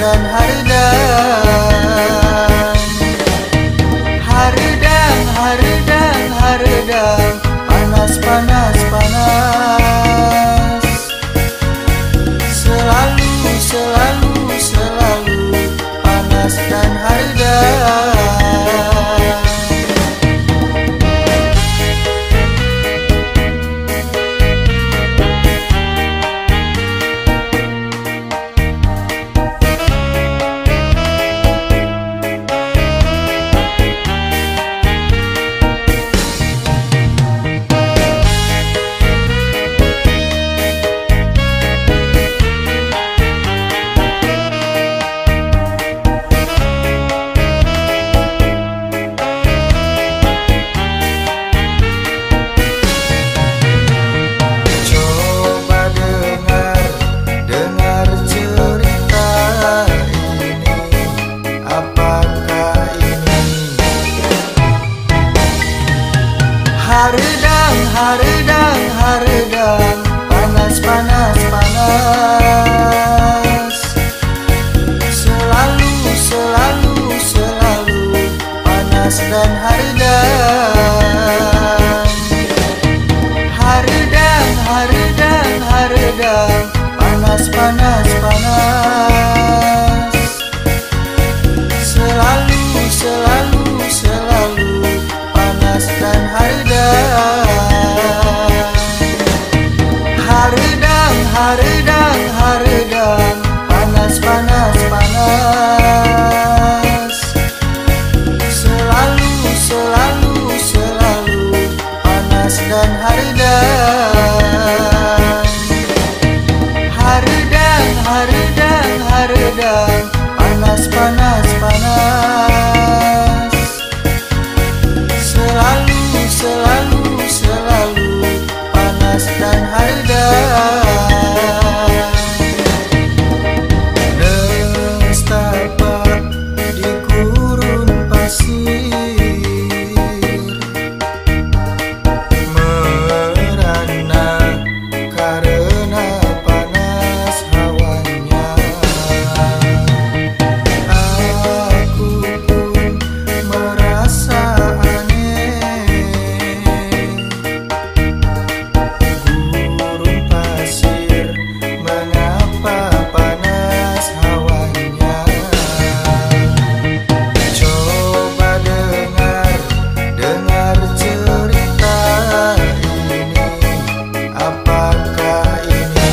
dan haredang. Haredang, haredang, haredang, panas, panas, panas. Selalu, selalu, selalu panas dan haredang. Haredang, haredang, haredang, panas, panas, panas. Selalu, selalu, selalu panas dan haredang. Haredang, haredang, haredang, panas, panas, panas. Selalu, selalu, selalu panas dan haredang. Haredang, haredang, haredang, panas, panas, panas. Selalu, selalu, selalu panas dan haredang. Haredang, haredang, haredang, panas, panas, panas. Selalu, selalu, selalu panas dan haredang. Nestapa di gurun pasir, merana karena panas hawanya. Aku pun merasa gurun pasir, mengapa panas hawanya? Coba dengar, dengar cerita ini. Apakah ini?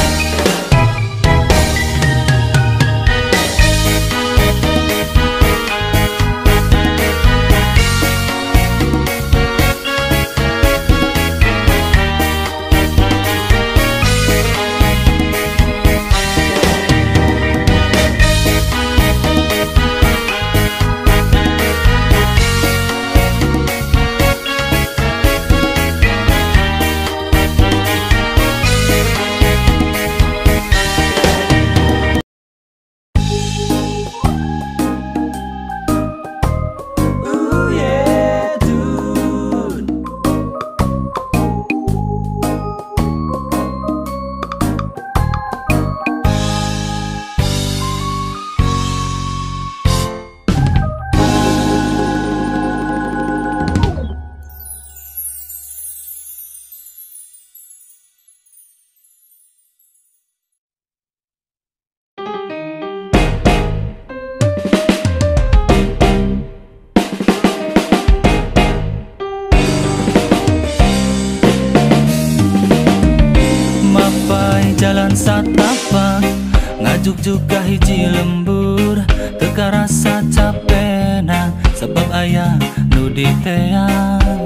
Jalan satapak ngajuk juga hiji lembur, teka rasa capena sebab ayah nu diteang.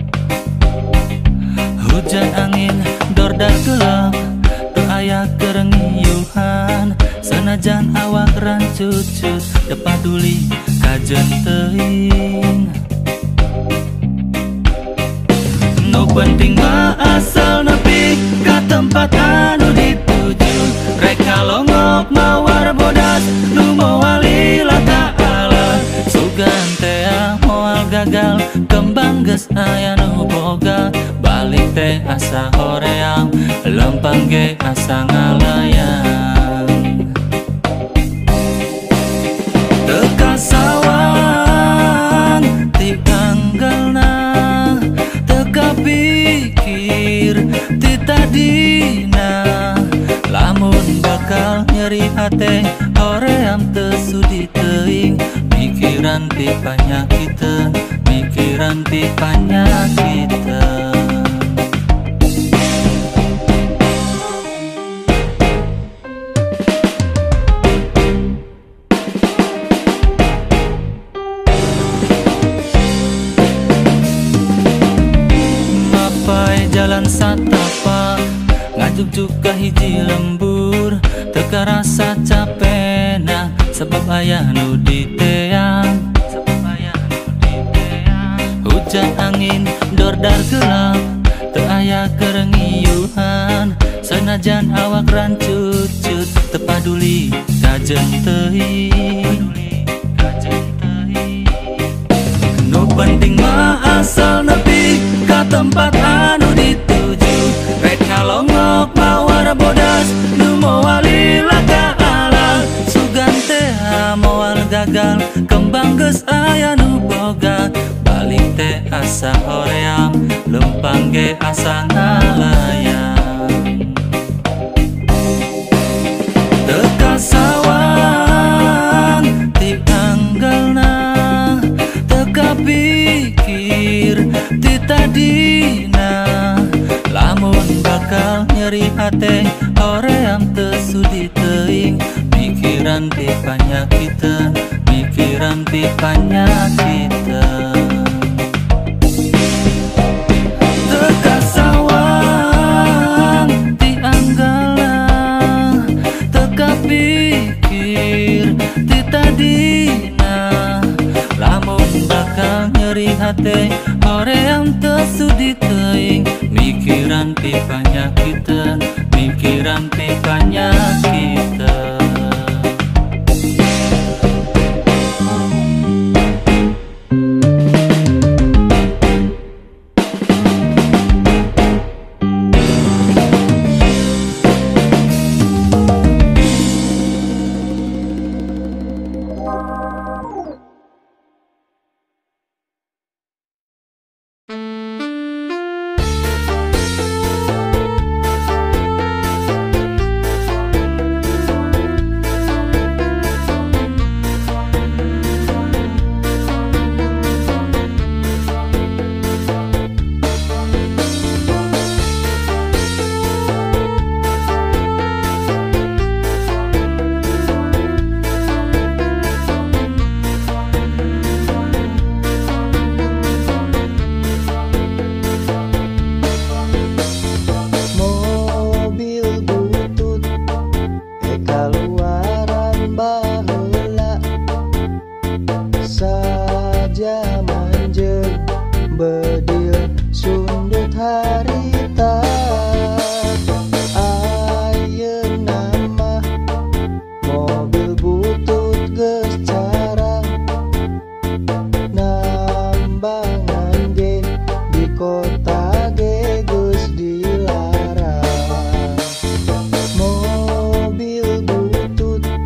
Hujan angin dordak gelap, teu aya kerengiuhan. Senajan awak rancucut, teu paduli kajen teuing. Nu penting mah asal nepi ka tempat anu dituju. Rek kalongok mawar bodas nu moal lillah ta'ala. Sugan teh moal gagal, kembang geus aya nu boga. Balik teh asa hoream, lempang ge asa ngalayang. nyeri hati hoream tesudi teing mikiran ti panyakiten mikiran ti panyakiten. Jalan satapa ngajuk ka hiji lembur teka rasa capek nah sebab ayah nu di teang hujan angin dordar gelap teu aya kerengiyuhan senajan awak rancut-cut teu paduli kajen teuing nu penting mah asal nepi ka tempat anu dituju rek ngalongok mawar bodas nu moal lila ka alam sugan teh moal gagal kembang geus aya nu boga balik teh asa hoream lempang ge asa ngalayang teu kasawang ti anggelna teu kapikir ti tadina lamun bakal nyeri hati hoream tesudi teing mikiran ti panyakiten mikiran ti panyakiten teu kasawang ti anggala teu kapikir ti tadina lamun bakal nyeri hati hoream tesudi teing mikiran ti panyakiten mikiran ti panyakiten. Mobil butut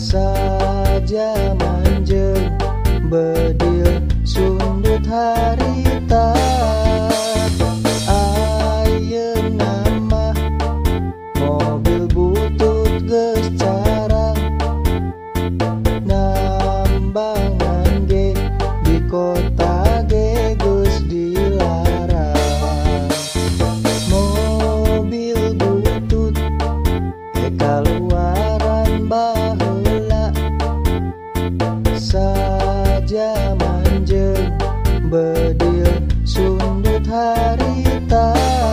saja manjeng bedil sundut harita ayeuna mah mobil butut geus carang nambangan ge di kota ge geus dilarang mobil butut kaluaran baheula saja manjeng bedil sundut harita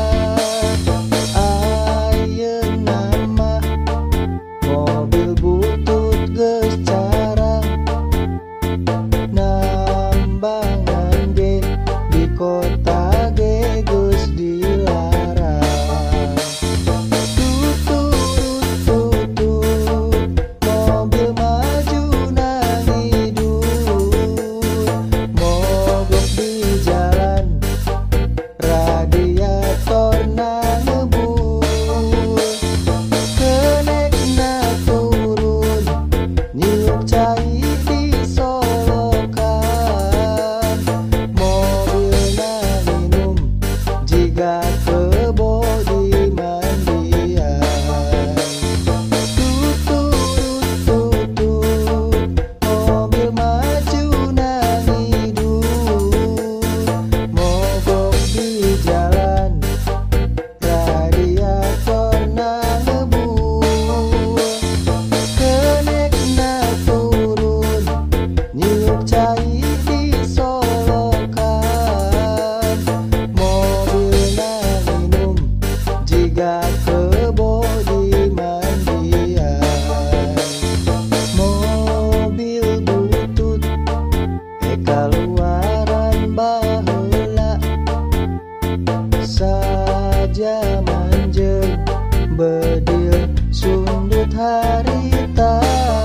ayeuna mah mobil butut geus carang nambangan ge di kota ge geus dilarang mobil maju nang hidup mogok di jalan radiator nang ngebul kenekna turun nyiuk cai di solokan mobilna minum jiga kebo di mandian mobil maju nang hidup mogok di jalan radiator nang ngebul kenekna turun nyiuk cai di solokan mobilna minum jiga kebo di mandian mobil butut kaluaran baheula saja manjeng bedil sundut harita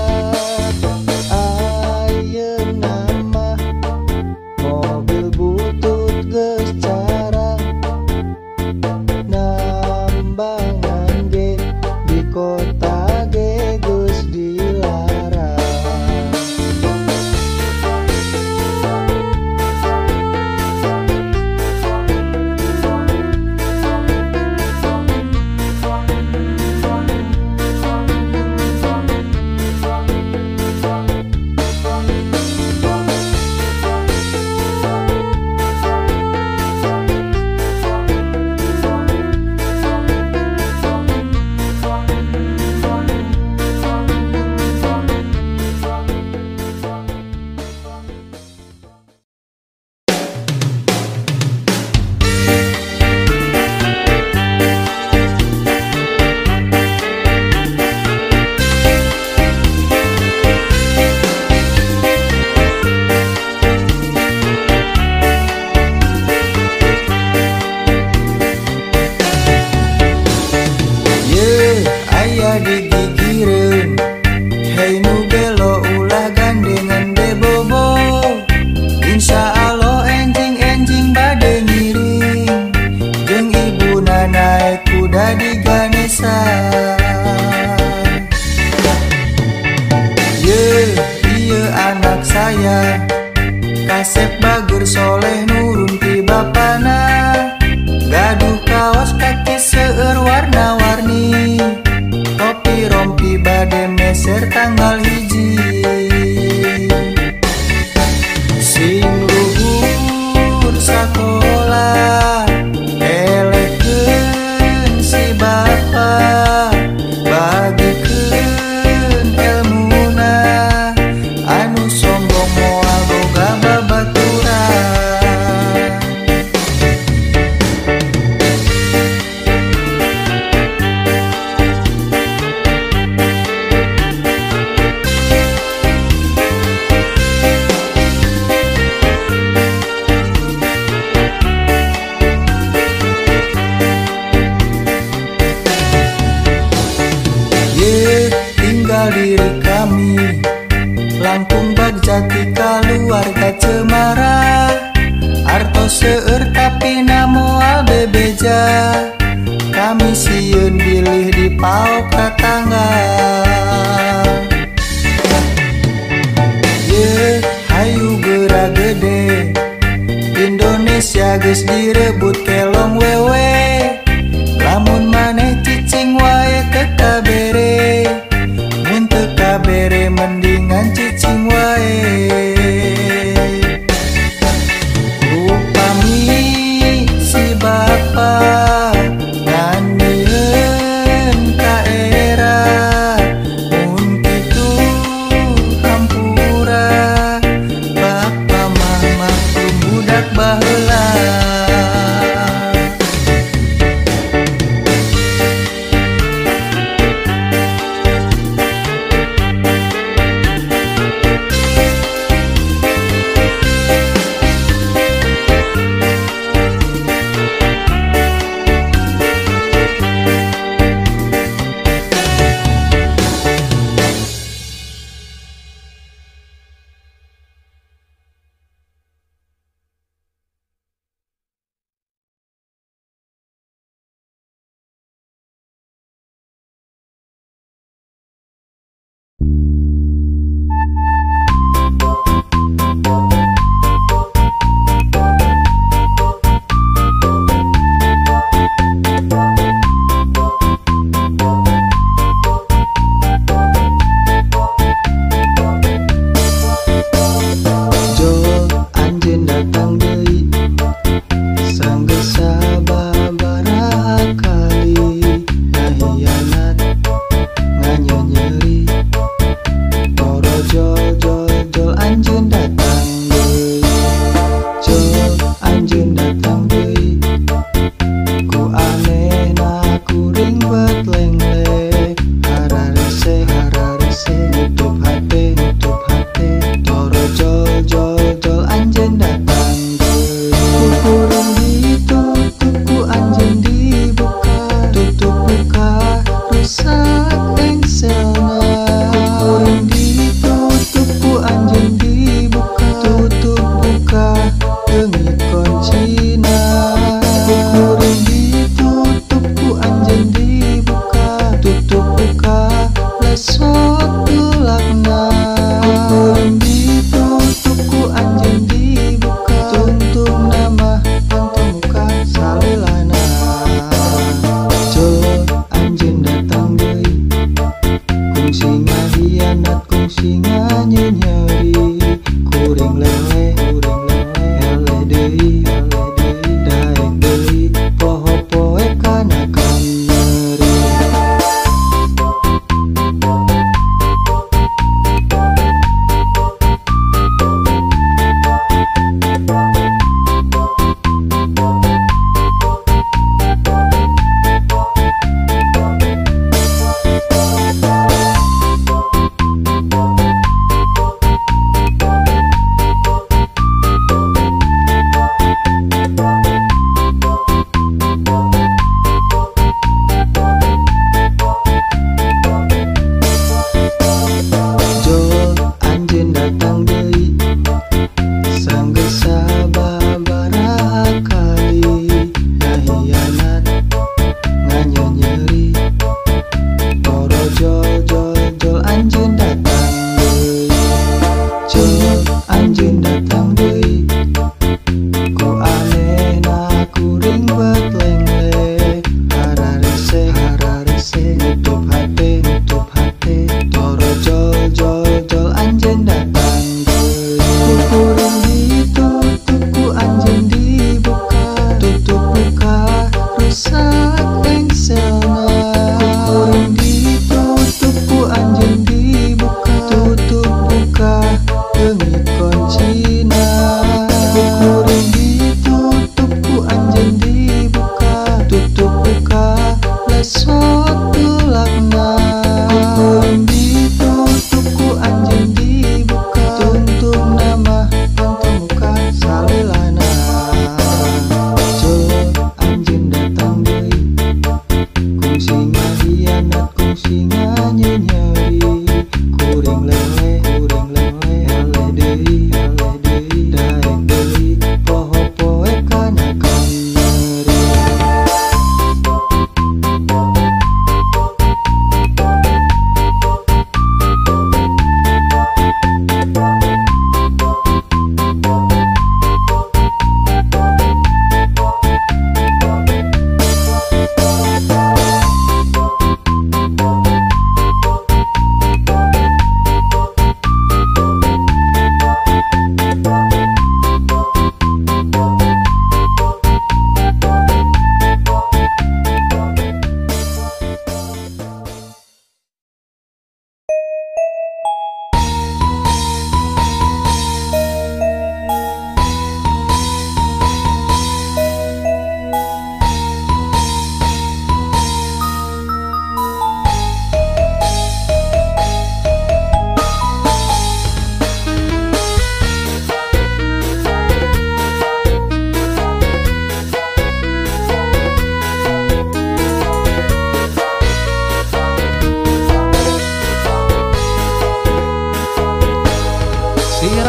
ayeuna mah mobil butut geus carang nambangan ge di kota ge geus dilarang aya digigireun hei nu belo ulah gandengan bebobo insya Allah enjing-enjing bade ngiring jeung ibuna naek kuda di Ganesha ieu anak saya Kasep Bager Soleh nurun ti bapana gaduh kaos kaki seueur warna-warni topi rompi bade meser tanggal hiji sing luhur sakola elekeun si bapa bagikeun elmuna anu sombong moal boga babaturan tinggal diri kami Lampung Bagjati keluarga Cemara artos seueur tapi namoal bebeja kami sieun bilih di paok tetangga Aya geus direbut kelong wewe, lamun maneh cicing wae teu kabere. Mun teu kabere mendingan cicing wae. Upami si bapa nyanyian ka era, mun kitu hampura bapa mah maklum budak baheula.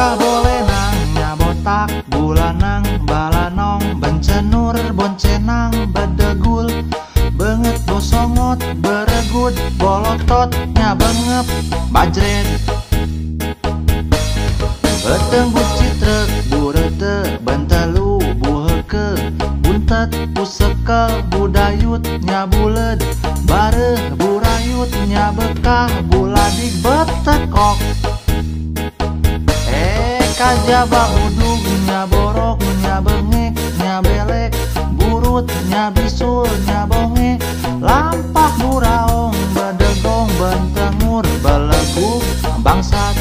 Sirah bolenang nyabotak bulanang balanong bencenur boncenang bedegul banget bosongot beregut bolotot nyabengep bajret betenggut citrek burete bentelu buheke buntet pusekel budayut nyabuled bareh burayut nyabekah buladik betekok kajaba budug nyaborok nyabengek nyabelek burut nyabisul nyabonge lampak buraong bedegong bentengur beleguk bangsat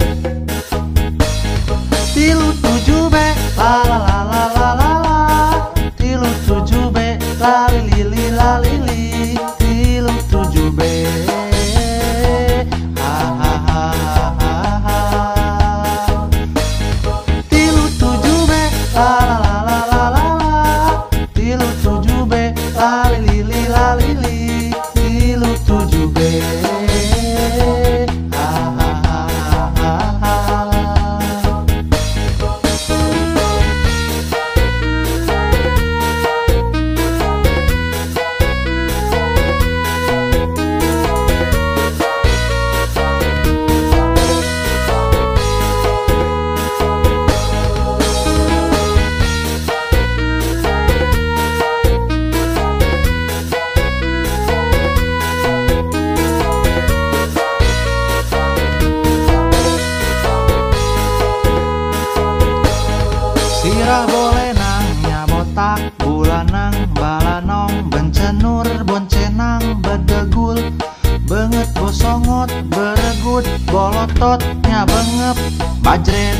tilu tujuh be la la la la la la la tilu tujuh be lalili lalili tilu tujuh be lalili tilu tujuh be Sirah bolenang nyabotak bulanang balanong bencenur boncenang bedegul banget bosongot beregut bolotot nyabengep bajret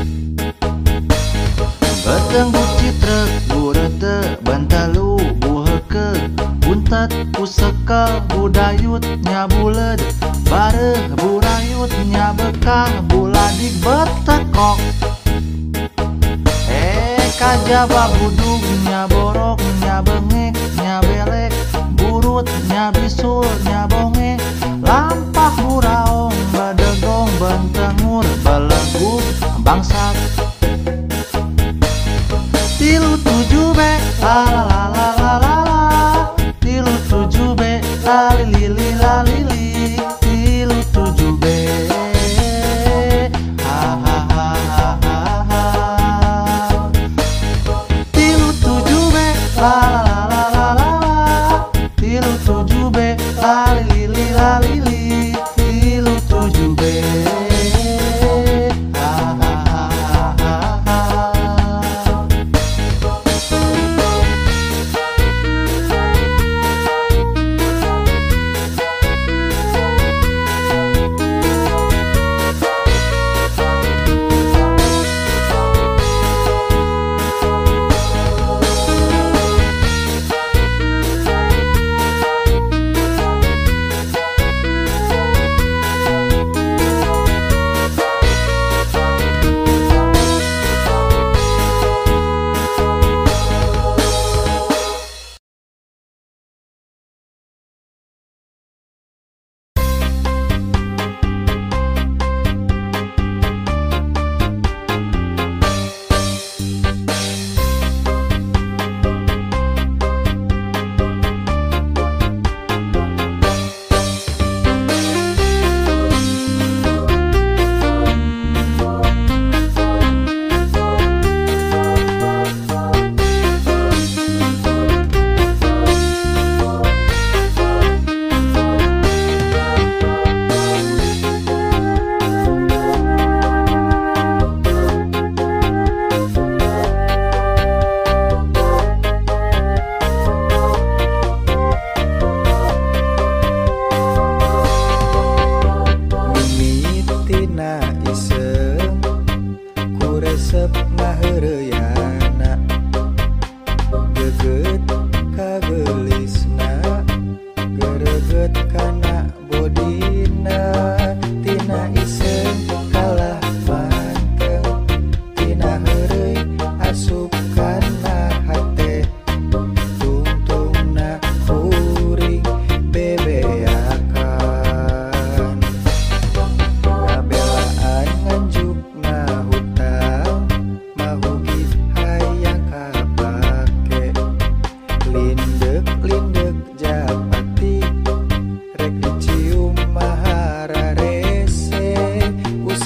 betenggut citrek burete bentelu buheke buntet pusekel budayut nyabuled bareh burayut nyabekah buladik betekok kajaba budug nyaborok nyabengek nyabelek burut nyabisul nyabonge lampak buraong bedegong bentengur beleguk bangsat tilu tujuh be la la la la la la tilu tujuh be lalili lalili tilu tujuh be tilu tujuh be lalili lalili tilu tujuh be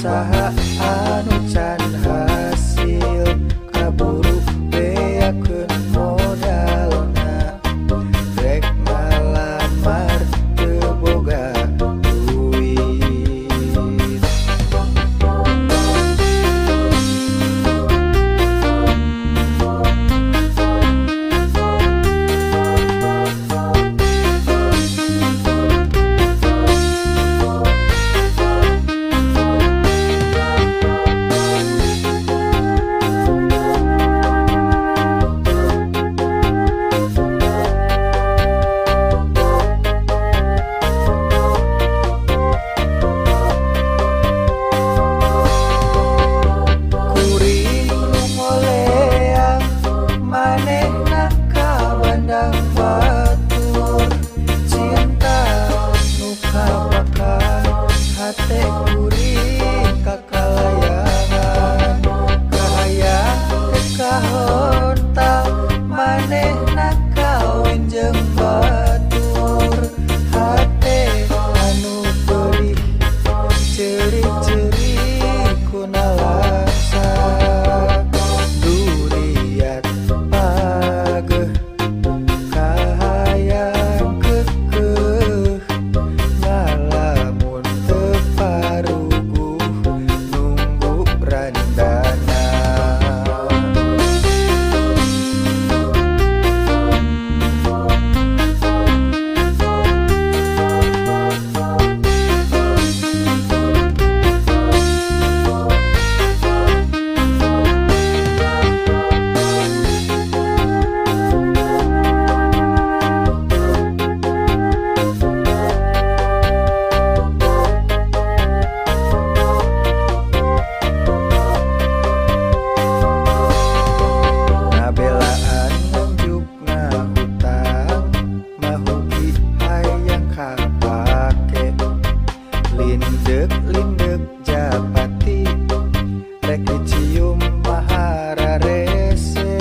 usaha anu can hasil kaburu beakeun modalna rek ngalamar teu boga duit. Lindek japati rek dicium mahara rese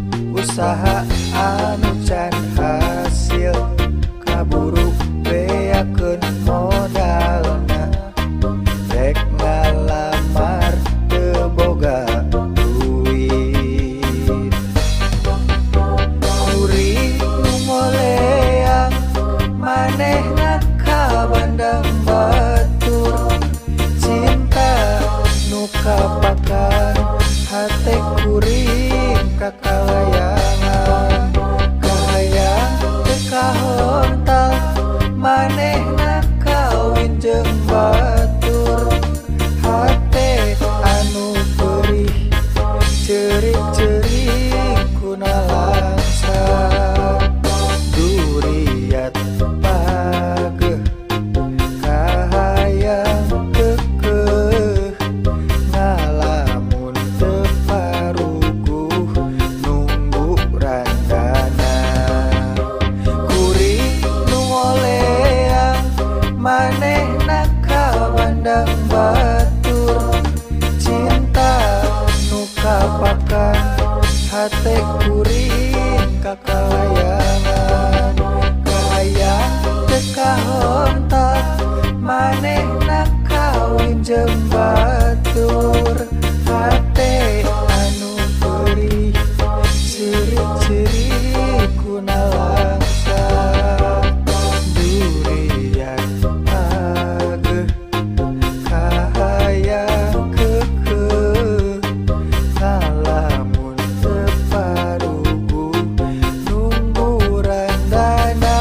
usaha anu can hasil kaburu beakeun modalna rek ngalamar teu boga duit. Kuring nu moleang manehna ka bandang batur cinta nu kapakan hate kuring kakalayangan kahayang teu kahontal manehna kawin jeung batur hate anu perih cerik-cerik kuna langsa duriat pageh kahayang kekeh ngalamun teu paruguh nunggu randana. Kuring nu ngoleang manehna ka bandang batur cinta nu kapakan hate kuring kakalayangan kahayang teu kahontal manehna kawin jeung batur hate anu perih ciri-ciri kuna langsa durian pageh kahayang kekeh ngalamun teu paruguh nunggu randana.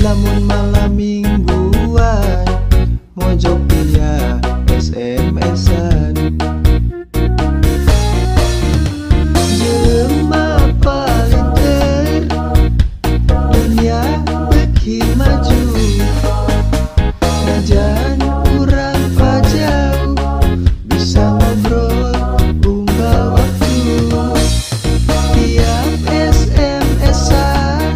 Lamun malam mingguan mojok dia SMS-an. Jelema palinter dunia beki maju, najan kurang pajau bisa ngobrol unggal waktu. Tiap SMS-an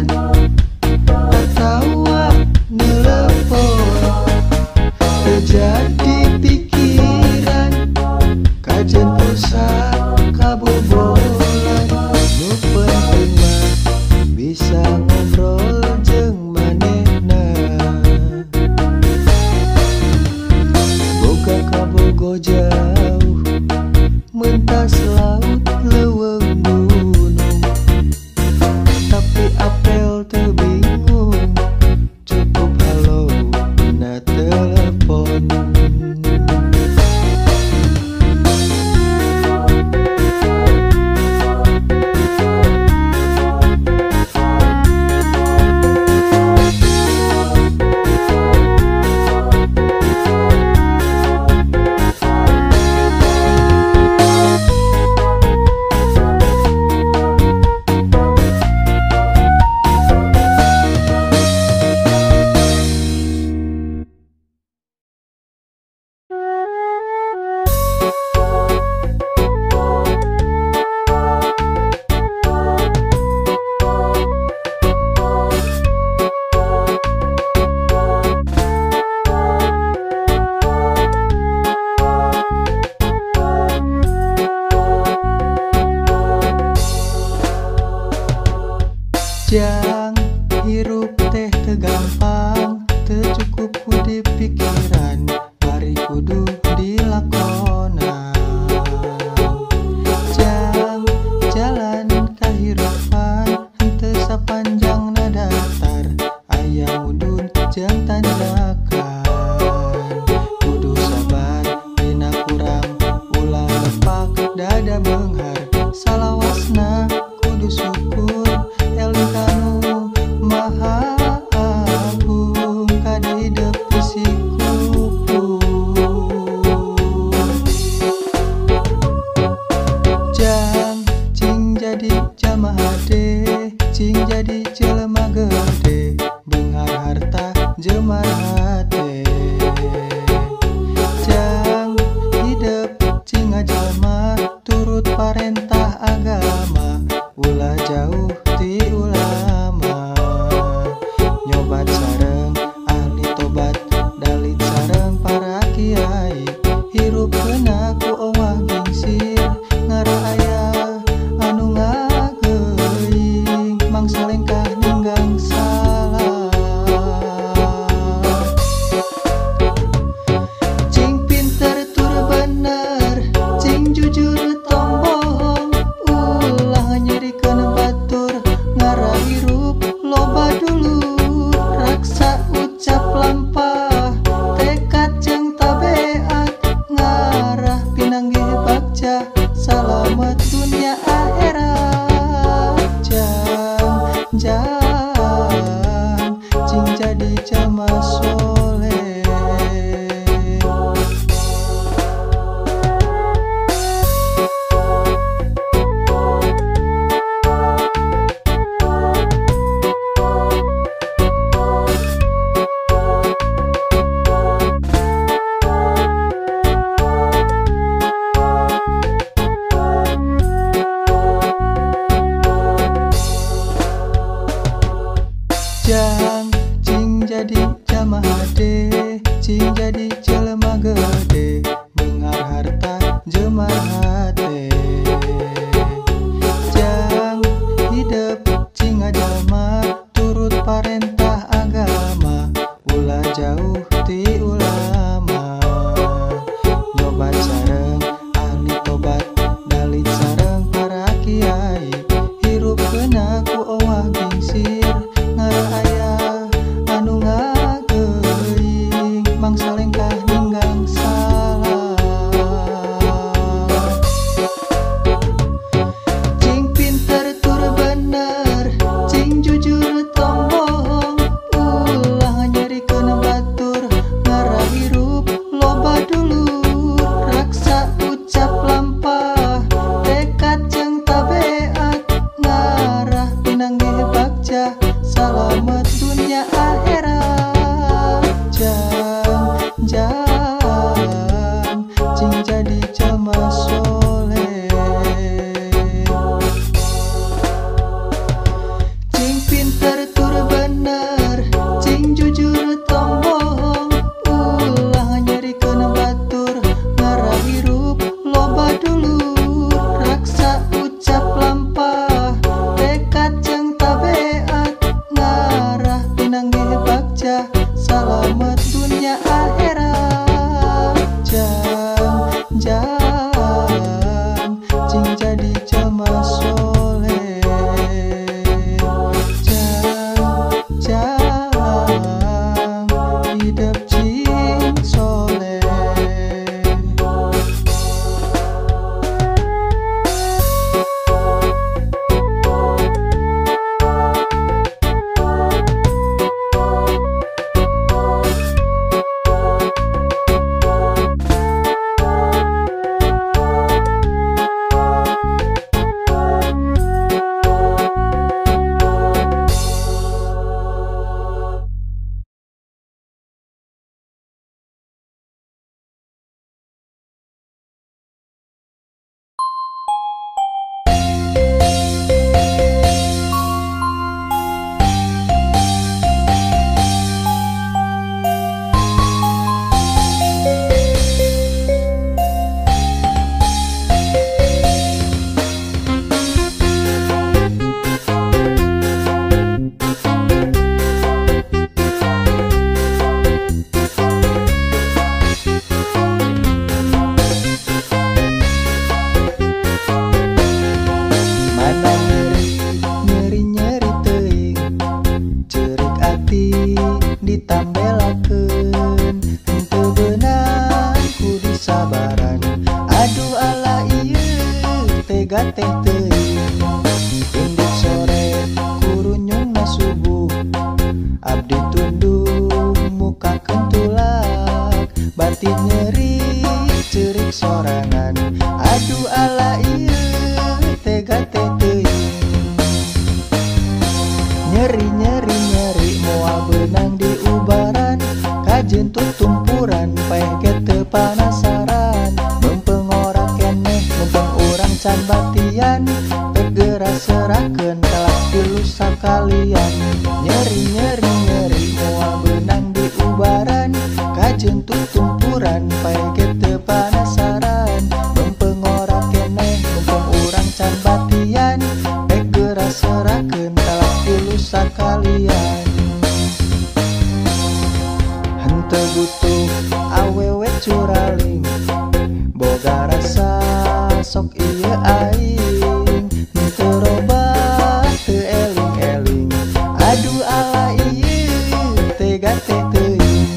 atawa nelepon, terjadi pikiran kajen pulsa kabobolan. Nu penting mah bisa ngobrol jeung manehna, boga kabogo jauh mentas laut leuweung gunung, tapi apel teu bingung, cukup halo dina telepon. Jang hirup teh teu gampang, teu cukup ku dipikiran, mari kudu dilakonan. Jang jalan kahirupan henteu sapanjangna datar, aya mudun jeung tanjakan. Kudu sabar dina kurang ulah lepak dada beunghar, salawasna kudu syukur eling kanu maha agung kada hidup fisikupu. Jang cing jadi jamaah hade, cing jadi jelema gede, beunghar harta jeumar hate. Jang hidup cing ngajalma turut parentah agama, ulah jauh ti ulama, nyobat sareng ahli tobat, dalit sareng para kiai, hirup keuna ku owah gingsir, ngara aya anu ngageuing, mangsa lengkah ninggang salah. Cing pinter tur bener, cing jujur tong bohong, ulah nyerikeun batur, ngara hirup loba dulu, raksa ucap lampah, tekad jeung tabeat, ngarah pinanggih bagja, salamet dunia akhirat. Jang cing jadi jamaah soleh. Jang cing jadi jamaah hade, cing jadi jelema gede, beunghar harta jeumar hate. Jang hidup cing ngajalma turut parentah agama, ulah jauh ti ulama, nyobat sareng ahli tobat, dalit sareng para kiai, hirup keuna ku owah gingsir, ngara aya anu ngageuing, ditambelakeun henteu beunang ku disabaran. Aduh ala ieu tega teh teuing indit sore kurunyungna subuh abdi tundung muka kentulak batin nyeri cerik sorangan. Aduh ala ieu tega teh teuing nyeri nyeri nyeri moal beunang di ubaran kajeun tutumpuran paeh teu panasaran mempengorak keneh mumpung urang can batian tegera serahkeun telah tilu sakalian. Nyeri nyeri nyeri moal beunang di ubaran kajeun tutumpuran paeh teu panasaran mempengorak keneh mumpung urang can batian tegera serahkeun telah tilu sakalian. Henteu butuh awewe curaling boga rasa sok ieu aing henteu robah teu eling-eling. Aduh ala ieu tega teh teuing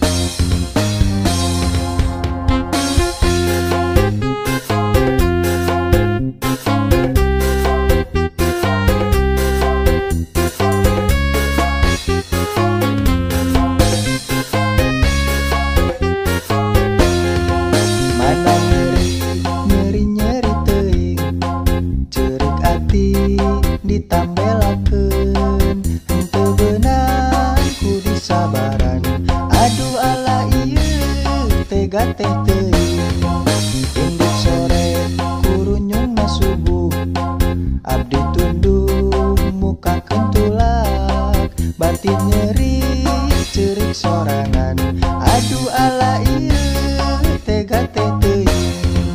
mana nyeri nyeri teuing cerik ati ditambelakeun henteu beunang ku disabaran. Aduh ala ieu tega teh teuing indit sore kurunyungna subuh abdi tundung muka kentulak batin nyeri cerik sorangan. Aduh ala ieu tega teh teuing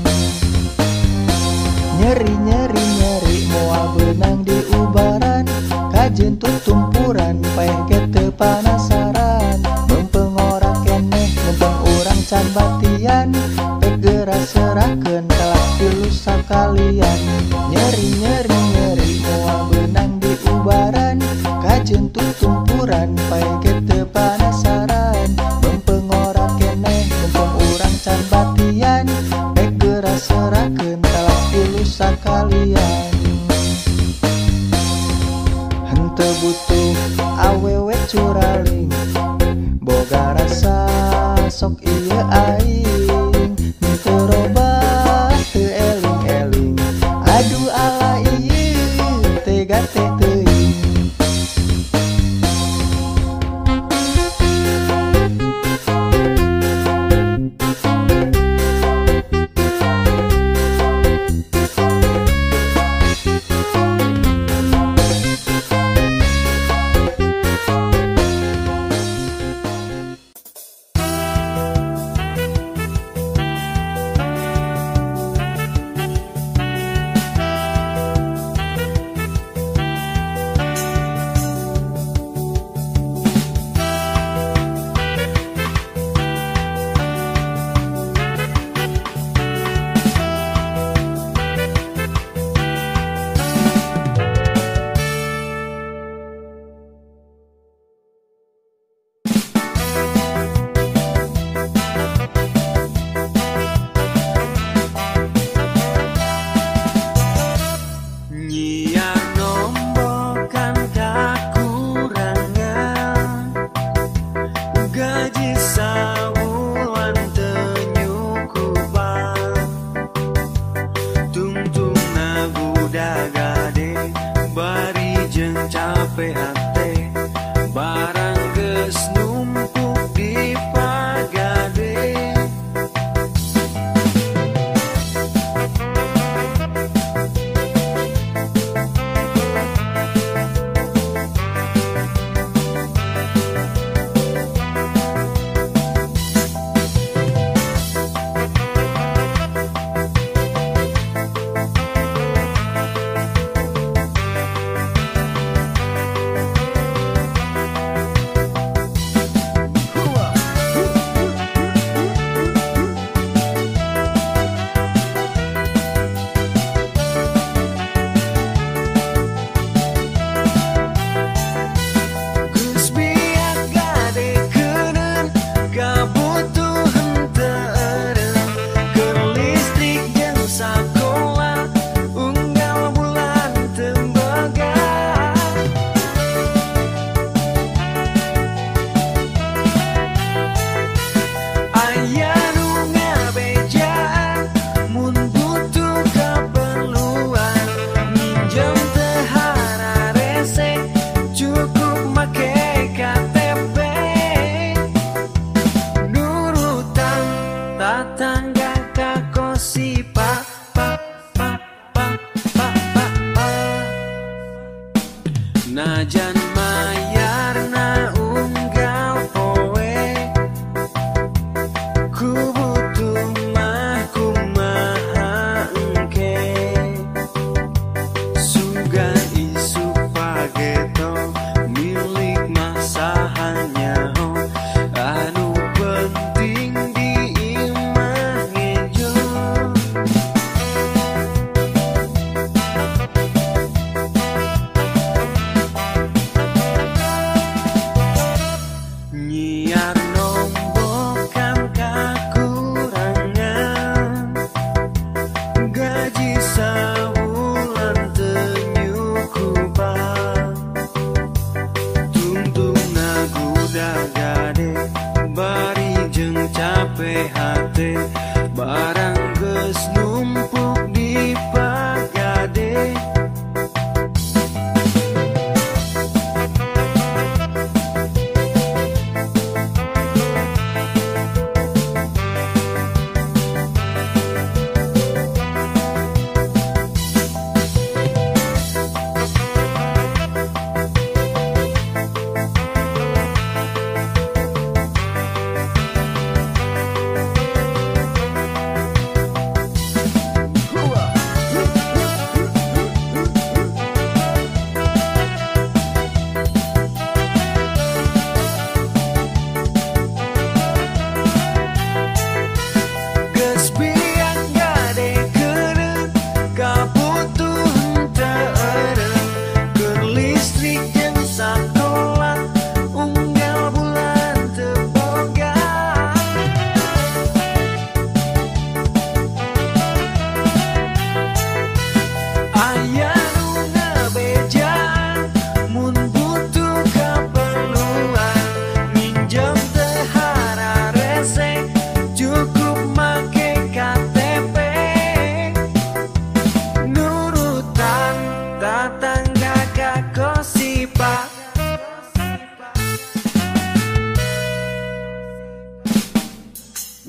nyeri nyeri nyeri moal beunang di ubaran kajeun tutumpuran paeh teu panasaran mempengorak keneh mumpung urang can batian tegera serahkeun telah tilu sakalian. Nyeri nyeri nyeri moal beunang di ubaran kajeun tutumpuran paeh teu panasaran mempengorak keneh mumpung urang can batian tegera serahkeun telah tilu sakalian. Henteu butuh awewe curaling boga rasa sok ieu aing henteu robah teu eling-eling. Aduh ala ieu tega teh teuing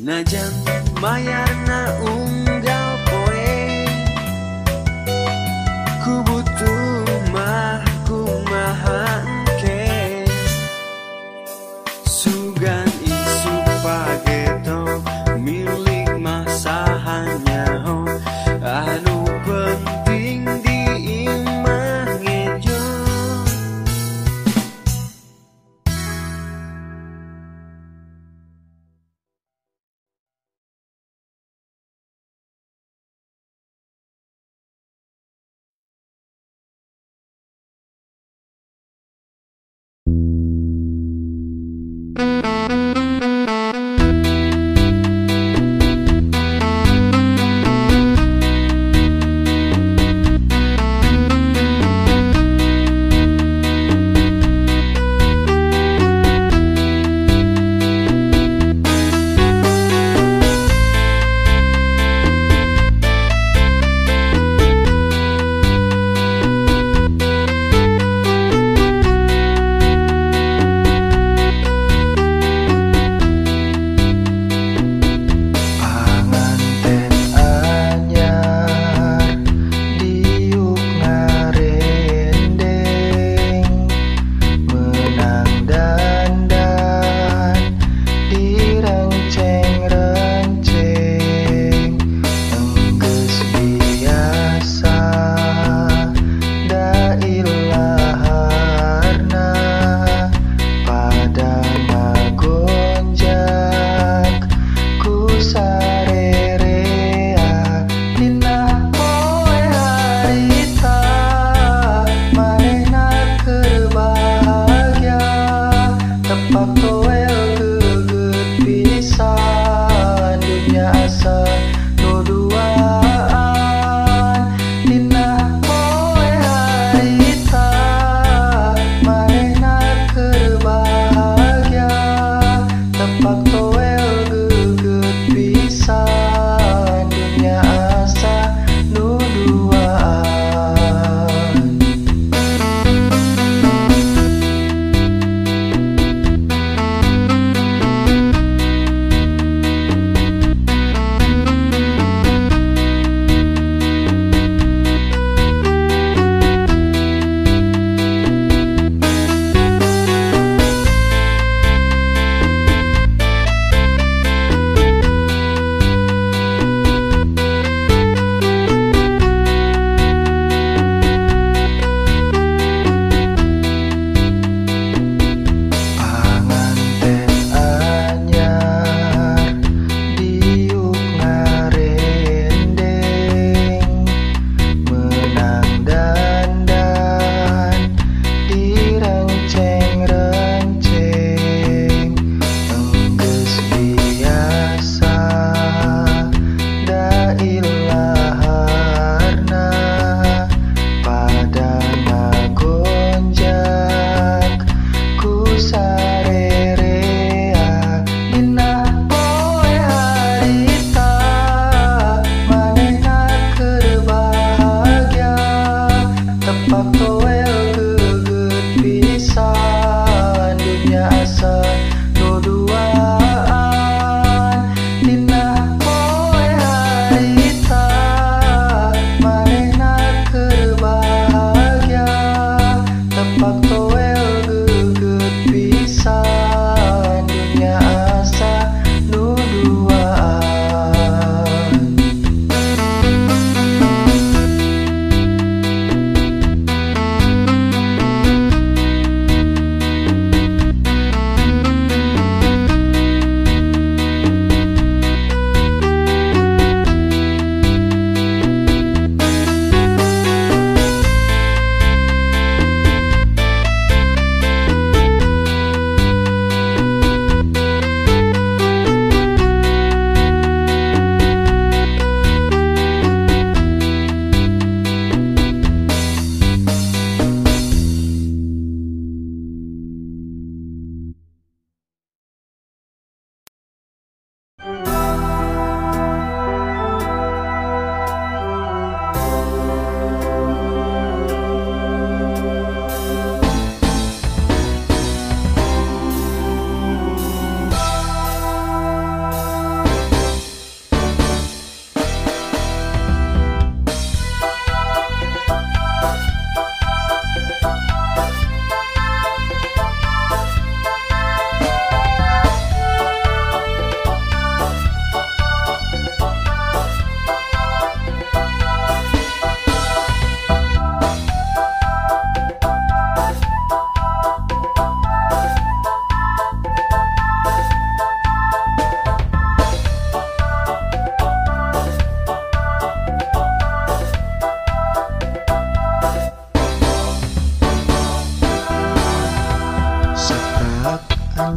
Najan mayana unggal poe ku butuh mah kumaha engke sugan isu pageto milik masahanya ho anu penting di imah ngejo.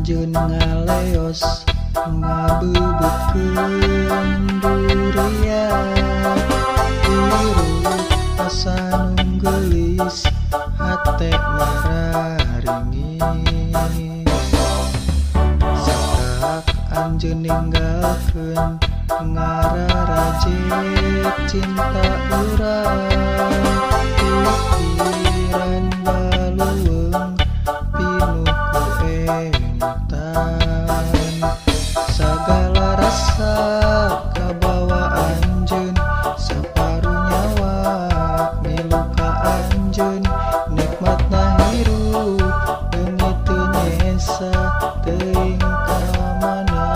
Anjeun ngaleos ngabeubeukeun durian Hirup asa nunggelis hate mararingis Satak anjeun ninggalkeun ngararajek cinta urang Pikiran baluweung pinuh ku emutan Sagala rasa kabawa anjeun saparuh nyawa milu ka anjeun nikmatna hirup leungit teu nyesa teuing ka mana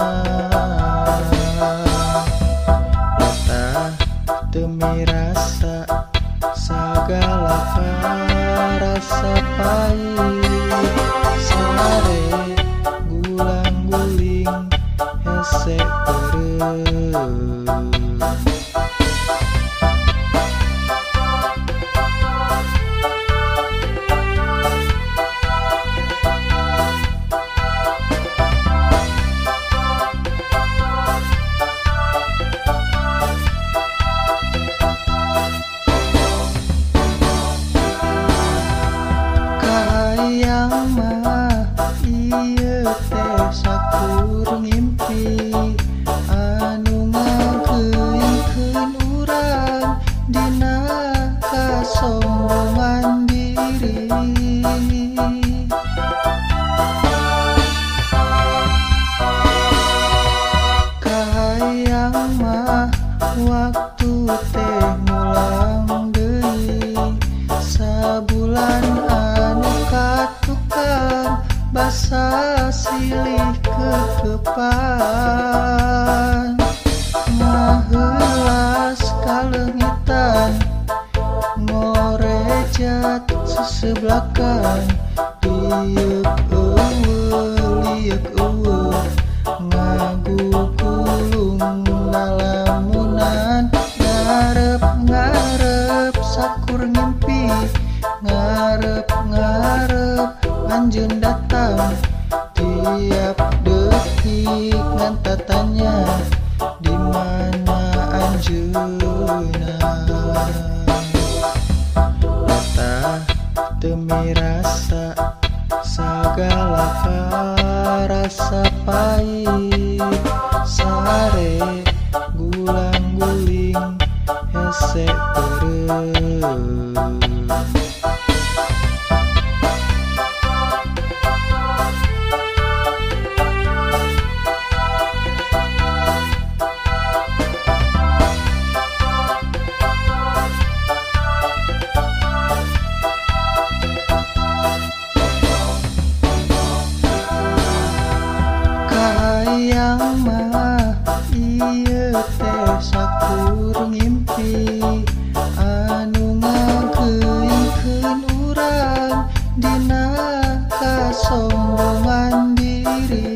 Latah teu mirasa sagala karasa pahit sare gulang-guling hese eureun Kahayang mah ieu teh sakur ngimpi anu ngageuingkeun urang dina kasombongan diri Kahayang mah waktu teh ngulang deui sabulan anu katukang basa silih kekepan ngaheulas kaleungitan ngorejat suseblakan liuk eueuh ngagugulung lalamunan ngarep sakur ngimpi ngarep anjeun datang tiap detik ngan tatanya di mana anjeunna Latah teu mirasa sagala karasa pahit sare gulang-guling hese eureun Kahayang mah ieu teh sakur ngimpi anu ngageuingkeun urang dina kasombongan diri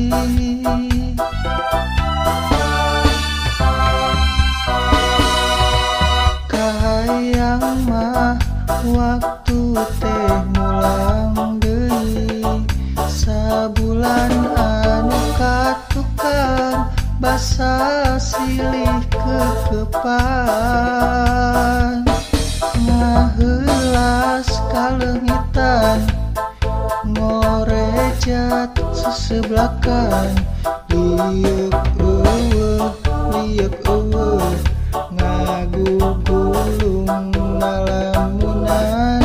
Kahayang mah waktu teh ngulang deui sabulan anu katukang basa silih kekepan ngaheulas kaleungitan ngorejat suseblakan liuk eueuh ngagugulung lalamunan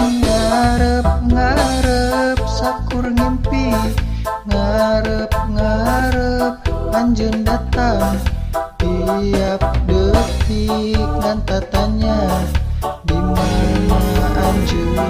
ngarep sakur ngimpi ngarep anjeun datang tiap detik ngan tatanya di mana anjeunna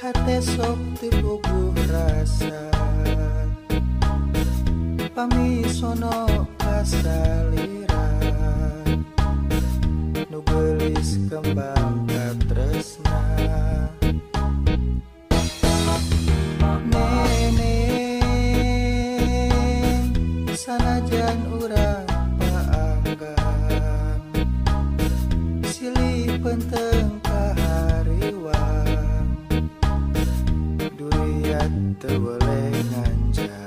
hate sok tibubuh rasa pamisono kasalira nu geulis kembang katresna neneng sanajan urang paanggang silih penteng kahariwang duriat teu boleh nganjang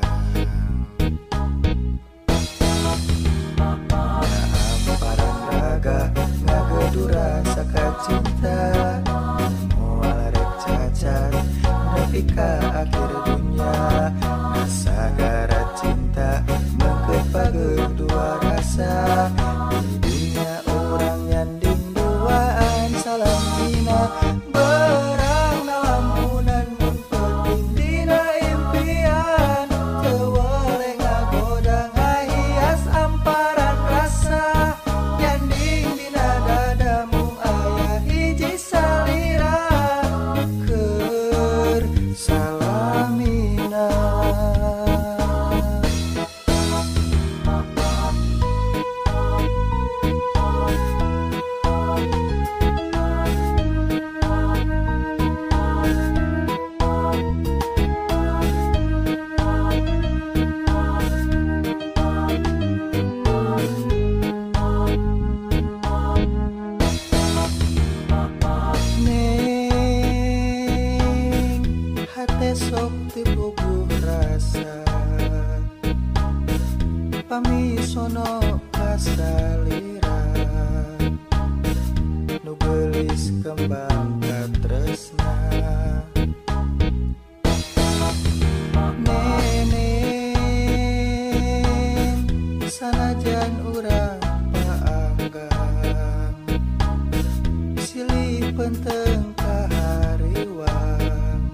parang raga ngagedura sakacinta moal rek cacat nepi ka akhir dunya nasagara cinta mengkeut pageuk dua rasa di dunia urang nyanding duaan salam dina berang lamunan mun penting dina impian teu boleh ngagoda ngahias amparan rasa nyanding dina dada mung aya hiji salira keur salamina. Neng hate sok tibubuh rasa pamisono kasalira nu geulis kembang katresna neneng sanajan urang paanggang silih penteng kahariwang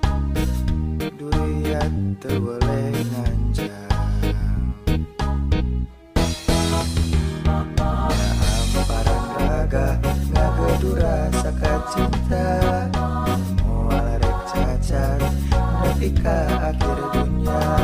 duriat teu boleh nganjang parang raga ngagedura sakacinta moal rek cacat nepi ka akhir dunya